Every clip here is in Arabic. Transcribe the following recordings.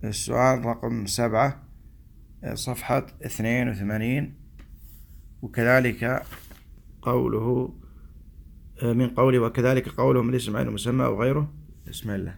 السؤال رقم 7 صفحة 82. وكذلك قوله من قوله وكذلك قولهم الاسم عين مسمى أو غيره. بسم الله.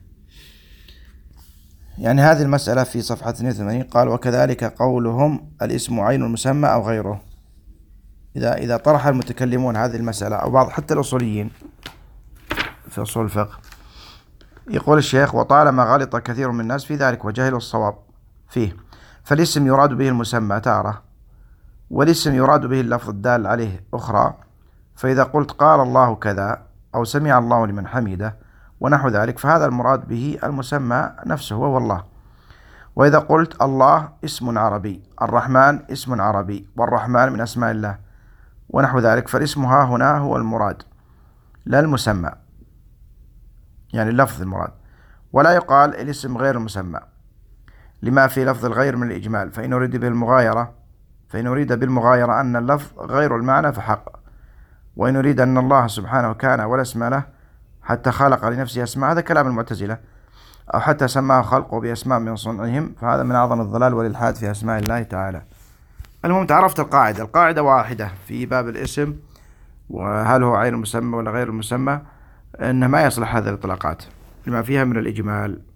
يعني هذه المسألة في صفحة 82 قال وكذلك قولهم الاسم عين مسمى أو غيره. إذا طرح المتكلمون هذه المسألة أو بعض حتى الأصوليين في أصول الفقه، يقول الشيخ وطالما غلط كثير من الناس في ذلك وجهلوا الصواب فيه، فالاسم يراد به المسمى تارة، والاسم يراد به اللفظ الدال عليه أخرى. فإذا قلت قال الله كذا أو سمع الله لمن حمده ونحو ذلك فهذا المراد به المسمى نفسه وهو الله. وإذا قلت الله اسم عربي، الرحمن اسم عربي، والرحمن من أسماء الله ونحو ذلك، فالاسم ها هنا هو المراد لا المسمى، يعني اللفظ المراد. ولا يقال الاسم غير المسمى لما في لفظ الغير من الإجمال، فإن أريد بالمغايرة أن اللفظ غير المعنى فحق. وإن أريد أن الله سبحانه كان ولا اسم له حتى خلق لنفسه أسماء، هذا كلام المعتزلة، أو حتى سماه خلقه بأسماء من صنعهم، فهذا من أعظم الضلال والإلحاد في أسماء الله تعالى. المهم تعرفت القاعدة واحدة في باب الاسم، وهل هو عين المسمى ولا غير المسمى، أنه ما يصلح هذه الإطلاقات لما فيها من الإجمال.